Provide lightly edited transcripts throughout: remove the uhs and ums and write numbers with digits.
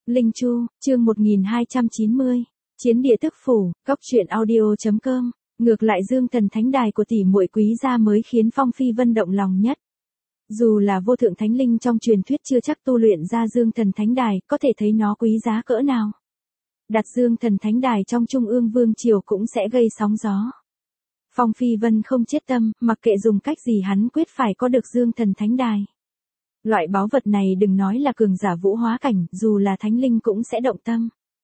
Linh Chu, chương 1290. Chiến địa tức phủ, cóc truyện audio.com. Ngược lại Dương Thần Thánh Đài của tỷ muội Quý gia mới khiến Phong Phi Vân động lòng nhất. Dù là vô thượng thánh linh trong truyền thuyết chưa chắc tu luyện ra Dương Thần Thánh Đài, có thể thấy nó quý giá cỡ nào. Đặt Dương Thần Thánh Đài trong Trung ương Vương triều cũng sẽ gây sóng gió. Phong Phi Vân không chết tâm, mặc kệ dùng cách gì hắn quyết phải có được Dương Thần Thánh Đài. Loại báu vật này đừng nói là cường giả vũ hóa cảnh, dù là thánh linh cũng sẽ động tâm.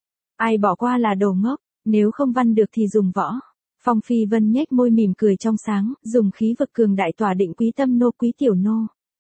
Ai bỏ qua là đồ ngốc, nếu không văn được thì dùng võ. Phong Phi Vân nhếch môi mỉm cười trong sáng, dùng khí vực cường đại tỏa định Quý Tâm nô Quý Tiểu nô.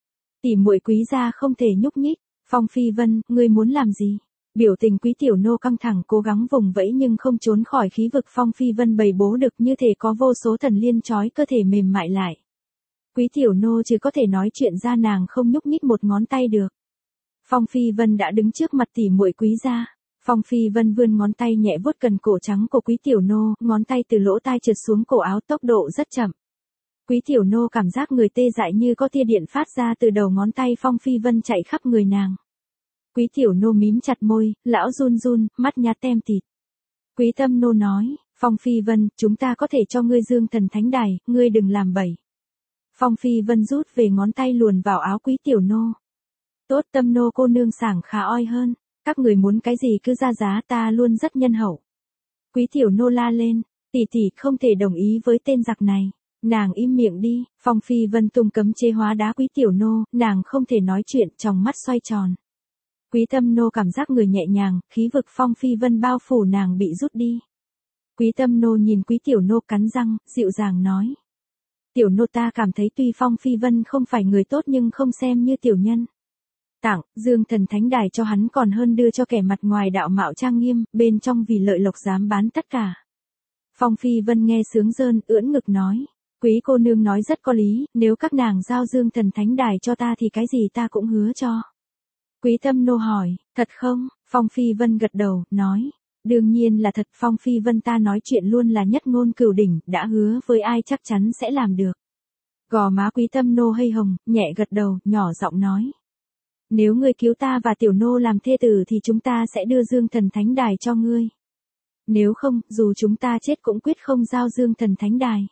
Tỷ muội Quý gia không thể nhúc nhích. Phong Phi Vân, ngươi muốn làm gì? Biểu tình Quý Tiểu nô căng thẳng cố gắng vùng vẫy nhưng không trốn khỏi khí vực Phong Phi Vân bày bố được, như thể có vô số thần liên trói cơ thể mềm mại lại. Quý Tiểu nô chỉ có thể nói chuyện ra, nàng không nhúc nhích một ngón tay được. Phong Phi Vân đã đứng trước mặt tỷ muội Quý gia. Phong Phi Vân vươn ngón tay nhẹ vuốt cần cổ trắng của Quý Tiểu nô, ngón tay từ lỗ tai trượt xuống cổ áo, tốc độ rất chậm. Quý Tiểu nô cảm giác người tê dại như có tia điện phát ra từ đầu ngón tay Phong Phi Vân chạy khắp người nàng. Quý Tiểu nô mím chặt môi, lão run run, mắt nhát tem thịt. Quý Tâm nô nói, Phong Phi Vân, chúng ta có thể cho ngươi Dương Thần Thánh Đài, ngươi đừng làm bậy. Phong Phi Vân rút về ngón tay luồn vào áo Quý Tiểu nô. Tốt, Tâm nô cô nương sảng khá oi hơn, các người muốn cái gì cứ ra giá, ta luôn rất nhân hậu. Quý Tiểu nô la lên, tỷ tỷ không thể đồng ý với tên giặc này. Nàng im miệng đi. Phong Phi Vân tung cấm chế hóa đá Quý Tiểu nô, nàng không thể nói chuyện, trong mắt xoay tròn. Quý Tâm nô cảm giác người nhẹ nhàng, khí vực Phong Phi Vân bao phủ nàng bị rút đi. Quý Tâm nô nhìn Quý Tiểu nô cắn răng, dịu dàng nói. Tiểu nô ta cảm thấy tuy Phong Phi Vân không phải người tốt nhưng không xem như tiểu nhân. Tặng Dương Thần Thánh Đài cho hắn còn hơn đưa cho kẻ mặt ngoài đạo mạo trang nghiêm, bên trong vì lợi lộc dám bán tất cả. Phong Phi Vân nghe sướng rơn, ưỡn ngực nói. Quý cô nương nói rất có lý, nếu các nàng giao Dương Thần Thánh Đài cho ta thì cái gì ta cũng hứa cho. Quý Tâm nô hỏi, thật không? Phong Phi Vân gật đầu, nói. Đương nhiên là thật. Phong Phi Vân ta nói chuyện luôn là nhất ngôn cửu đỉnh, đã hứa với ai chắc chắn sẽ làm được. Gò má Quý Tâm nô hơi hồng, nhẹ gật đầu, nhỏ giọng nói. Nếu ngươi cứu ta và Tiểu nô làm thê tử thì chúng ta sẽ đưa Dương Thần Thánh Đài cho ngươi. Nếu không, dù chúng ta chết cũng quyết không giao Dương Thần Thánh Đài.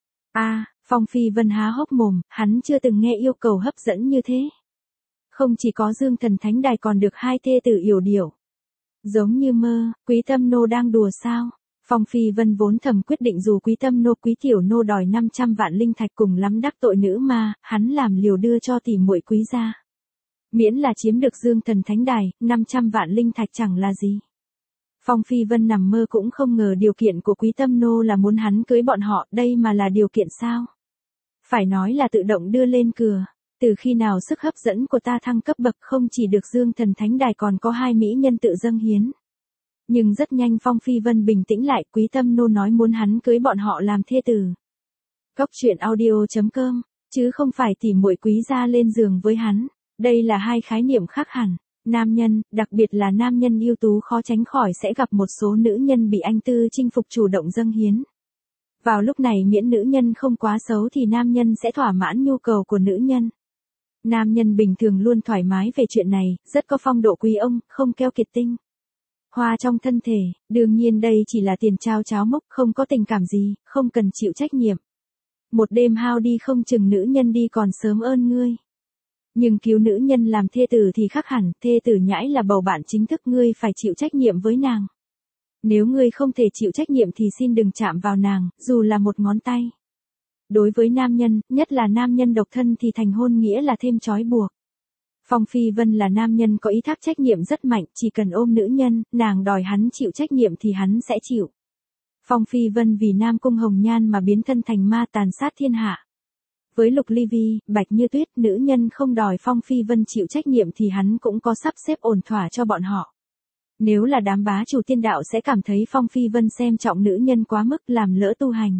Phong Phi Vân há hốc mồm, hắn chưa từng nghe yêu cầu hấp dẫn như thế. Không chỉ có Dương Thần Thánh Đài còn được hai thê tử yểu điệu. Giống như mơ, Quý Tâm nô đang đùa sao? Phong Phi Vân vốn thầm quyết định dù Quý Tâm nô Quý Tiểu nô đòi 500 vạn linh thạch cùng lắm đắc tội nữ ma, hắn làm liều đưa cho tỷ muội Quý gia. Miễn là chiếm được Dương Thần Thánh Đài, 500 vạn linh thạch chẳng là gì. Phong Phi Vân nằm mơ cũng không ngờ điều kiện của Quý Tâm nô là muốn hắn cưới bọn họ, đây mà là điều kiện sao? Phải nói là tự động đưa lên cửa. Từ khi nào sức hấp dẫn của ta thăng cấp bậc, không chỉ được Dương Thần Thánh Đài còn có hai mỹ nhân tự dâng hiến. Nhưng rất nhanh Phong Phi Vân bình tĩnh lại, Quý Tâm nô nói muốn hắn cưới bọn họ làm thê tử. Cóc truyện audio.com, chứ không phải tỷ muội Quý gia lên giường với hắn. Đây là hai khái niệm khác hẳn. Nam nhân, đặc biệt là nam nhân ưu tú khó tránh khỏi sẽ gặp một số nữ nhân bị anh tư chinh phục chủ động dâng hiến. Vào lúc này miễn nữ nhân không quá xấu thì nam nhân sẽ thỏa mãn nhu cầu của nữ nhân. Nam nhân bình thường luôn thoải mái về chuyện này, rất có phong độ quý ông, không keo kiệt tinh hoa trong thân thể. Đương nhiên đây chỉ là tiền trao cháo mốc, không có tình cảm gì, không cần chịu trách nhiệm. Một đêm hao đi không chừng nữ nhân đi còn sớm ơn ngươi. Nhưng cứu nữ nhân làm thê tử thì khác hẳn, thê tử nhãi là bầu bạn chính thức, ngươi phải chịu trách nhiệm với nàng. Nếu ngươi không thể chịu trách nhiệm thì xin đừng chạm vào nàng, dù là một ngón tay. Đối với nam nhân, nhất là nam nhân độc thân thì thành hôn nghĩa là thêm trói buộc. Phong Phi Vân là nam nhân có ý thức trách nhiệm rất mạnh, chỉ cần ôm nữ nhân, nàng đòi hắn chịu trách nhiệm thì hắn sẽ chịu. Phong Phi Vân vì Nam Cung Hồng Nhan mà biến thân thành ma tàn sát thiên hạ. Với Lục Ly Vi, Bạch Như Tuyết, nữ nhân không đòi Phong Phi Vân chịu trách nhiệm thì hắn cũng có sắp xếp ổn thỏa cho bọn họ. Nếu là đám bá chủ tiên đạo sẽ cảm thấy Phong Phi Vân xem trọng nữ nhân quá mức, làm lỡ tu hành.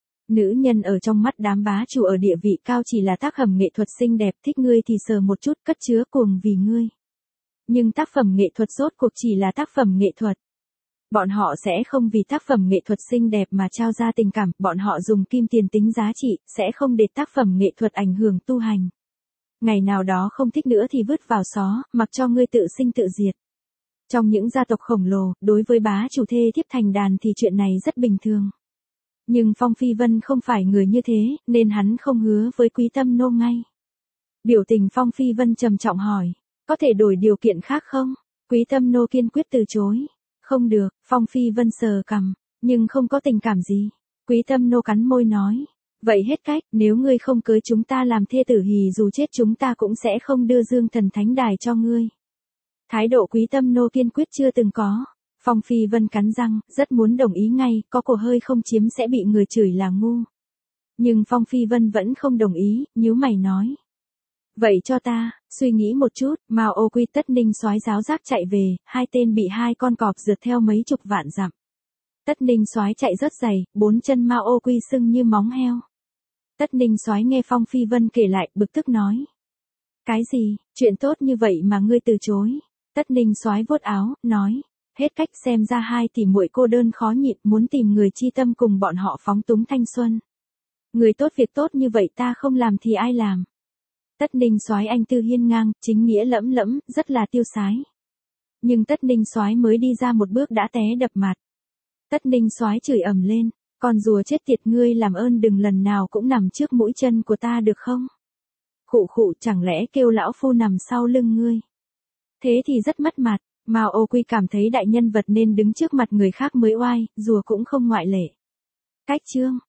Nữ nhân ở trong mắt đám bá chủ ở địa vị cao chỉ là tác phẩm nghệ thuật xinh đẹp, thích ngươi thì sờ một chút, cất chứa cuồng vì ngươi. Nhưng tác phẩm nghệ thuật rốt cuộc chỉ là tác phẩm nghệ thuật. Bọn họ sẽ không vì tác phẩm nghệ thuật xinh đẹp mà trao ra tình cảm, bọn họ dùng kim tiền tính giá trị, sẽ không để tác phẩm nghệ thuật ảnh hưởng tu hành. Ngày nào đó không thích nữa thì vứt vào xó, mặc cho ngươi tự sinh tự diệt. Trong những gia tộc khổng lồ, đối với bá chủ thê thiếp thành đàn thì chuyện này rất bình thường. Nhưng Phong Phi Vân không phải người như thế, nên hắn không hứa với Quý Tâm Nô ngay. Biểu tình Phong Phi Vân trầm trọng hỏi, có thể đổi điều kiện khác không? Quý Tâm Nô kiên quyết từ chối. Không được, Phong Phi Vân sờ cằm, nhưng không có tình cảm gì. Quý Tâm Nô cắn môi nói, vậy hết cách, nếu ngươi không cưới chúng ta làm thê tử thì dù chết chúng ta cũng sẽ không đưa Dương Thần Thánh Đài cho ngươi. Thái độ Quý Tâm Nô kiên quyết chưa từng có. Phong Phi Vân cắn răng, rất muốn đồng ý ngay, có cổ hơi không chiếm sẽ bị người chửi là ngu. Nhưng Phong Phi Vân vẫn không đồng ý, nhíu mày nói. Vậy cho ta, suy nghĩ một chút, Mao Ô Quy Tất Ninh soái giáo giác chạy về, hai tên bị hai con cọp rượt theo mấy chục vạn dặm. Tất Ninh soái chạy rất dày, bốn chân Mao Ô Quy sưng như móng heo. Tất Ninh soái nghe Phong Phi Vân kể lại, bực tức nói. Cái gì, chuyện tốt như vậy mà ngươi từ chối. Tất Ninh soái vuốt áo, nói. Hết cách, xem ra hai tỷ muội cô đơn khó nhịn, muốn tìm người chi tâm cùng bọn họ phóng túng thanh xuân. Người tốt việc tốt như vậy ta không làm thì ai làm. Tất Ninh soái anh tư hiên ngang, chính nghĩa lẫm lẫm, rất là tiêu sái. Nhưng Tất Ninh soái mới đi ra một bước đã té đập mặt. Tất Ninh soái chửi ầm lên, con rùa chết tiệt, ngươi làm ơn đừng lần nào cũng nằm trước mũi chân của ta được không? Khụ khụ, chẳng lẽ kêu lão phu nằm sau lưng ngươi? Thế thì rất mất mặt. Mao Ô Quy cảm thấy đại nhân vật nên đứng trước mặt người khác mới oai, rùa cũng không ngoại lệ. Cách chương